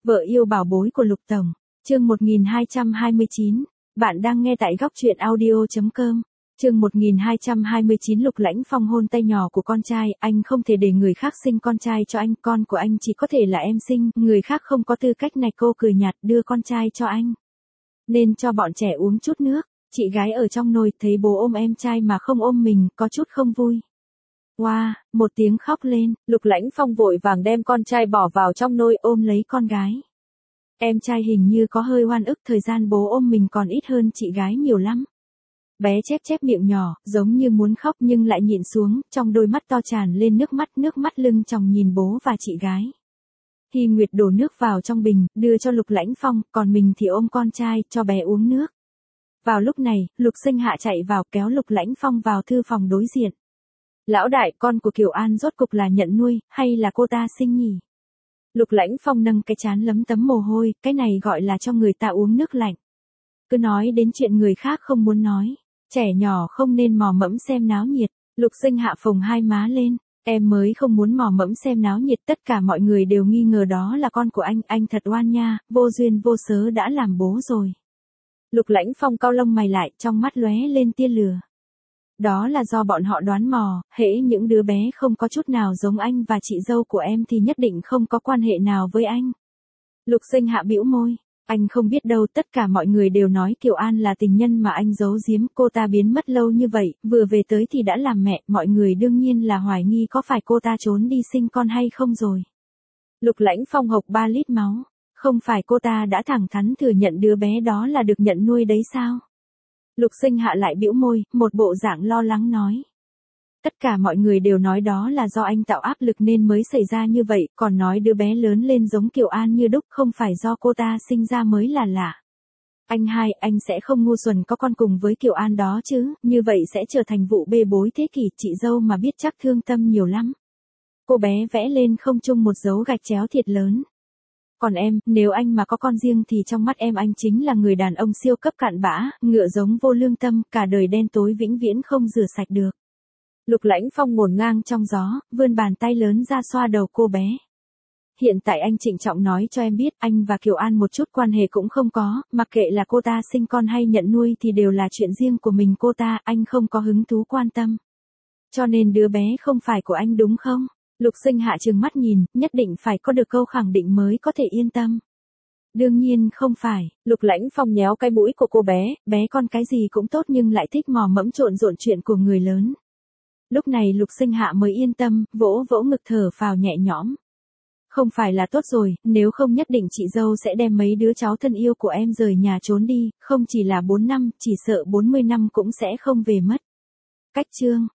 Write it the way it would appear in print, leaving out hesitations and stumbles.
Vợ yêu bảo bối của Lục Tổng, chương 1229, bạn đang nghe tại góc truyện audio.com. Chương 1229 Lục Lãnh Phong hôn tay nhỏ của con trai, anh không thể để người khác sinh con trai cho anh, con của anh chỉ có thể là em sinh, người khác không có tư cách này. Cô cười nhạt đưa con trai cho anh. Nên cho bọn trẻ uống chút nước, chị gái ở trong nồi thấy bố ôm em trai mà không ôm mình, có chút không vui. Wow, một tiếng khóc lên, Lục Lãnh Phong vội vàng đem con trai bỏ vào trong nồi ôm lấy con gái. Em trai hình như có hơi oan ức, thời gian bố ôm mình còn ít hơn chị gái nhiều lắm. Bé chép chép miệng nhỏ, giống như muốn khóc nhưng lại nhịn xuống, trong đôi mắt to tràn lên nước mắt lưng tròng nhìn bố và chị gái. Hy Nguyệt đổ nước vào trong bình, đưa cho Lục Lãnh Phong, còn mình thì ôm con trai, cho bé uống nước. Vào lúc này, Lục Sinh Hạ chạy vào kéo Lục Lãnh Phong vào thư phòng đối diện. Lão đại, con của Kiều An rốt cục là nhận nuôi, hay là cô ta sinh nhỉ? Lục Lãnh Phong nâng cái trán lấm tấm mồ hôi, cái này gọi là cho người ta uống nước lạnh. Cứ nói đến chuyện người khác không muốn nói, trẻ nhỏ không nên mò mẫm xem náo nhiệt. Lục Sinh Hạ phồng hai má lên, em mới không muốn mò mẫm xem náo nhiệt, tất cả mọi người đều nghi ngờ đó là con của anh thật oan nha, vô duyên vô cớ đã làm bố rồi. Lục Lãnh Phong cau lông mày lại, trong mắt lóe lên tia lửa. Đó là do bọn họ đoán mò, hễ những đứa bé không có chút nào giống anh và chị dâu của em thì nhất định không có quan hệ nào với anh. Lục Sinh Hạ bĩu môi, anh không biết đâu, tất cả mọi người đều nói Kiều An là tình nhân mà anh giấu giếm, cô ta biến mất lâu như vậy, vừa về tới thì đã làm mẹ, mọi người đương nhiên là hoài nghi có phải cô ta trốn đi sinh con hay không rồi. Lục Lãnh Phong hộc 3 lít máu, không phải cô ta đã thẳng thắn thừa nhận đứa bé đó là được nhận nuôi đấy sao? Lục Sinh Hạ lại bĩu môi, một bộ dạng lo lắng nói. Tất cả mọi người đều nói đó là do anh tạo áp lực nên mới xảy ra như vậy, còn nói đứa bé lớn lên giống Kiều An như đúc, không phải do cô ta sinh ra mới là lạ. Anh sẽ không ngu xuẩn có con cùng với Kiều An đó chứ, như vậy sẽ trở thành vụ bê bối thế kỷ, chị dâu mà biết chắc thương tâm nhiều lắm. Cô bé vẽ lên không trung một dấu gạch chéo thiệt lớn. Còn em, nếu anh mà có con riêng thì trong mắt em anh chính là người đàn ông siêu cấp cặn bã, ngựa giống vô lương tâm, cả đời đen tối vĩnh viễn không rửa sạch được. Lục Lãnh Phong ngổn ngang trong gió, vươn bàn tay lớn ra xoa đầu cô bé. Hiện tại anh trịnh trọng nói cho em biết, anh và Kiều An một chút quan hệ cũng không có, mặc kệ là cô ta sinh con hay nhận nuôi thì đều là chuyện riêng của mình cô ta, anh không có hứng thú quan tâm. Cho nên đứa bé không phải của anh đúng không? Lục Sinh Hạ trừng mắt nhìn, nhất định phải có được câu khẳng định mới có thể yên tâm. Đương nhiên không phải, Lục Lãnh Phong nhéo cái mũi của cô bé con cái gì cũng tốt nhưng lại thích mò mẫm trộn rộn chuyện của người lớn. Lúc này Lục Sinh Hạ mới yên tâm, vỗ vỗ ngực thở phào nhẹ nhõm. Không phải là tốt rồi, nếu không nhất định chị dâu sẽ đem mấy đứa cháu thân yêu của em rời nhà trốn đi, không chỉ là 4 năm, chỉ sợ 40 năm cũng sẽ không về mất. Cách chương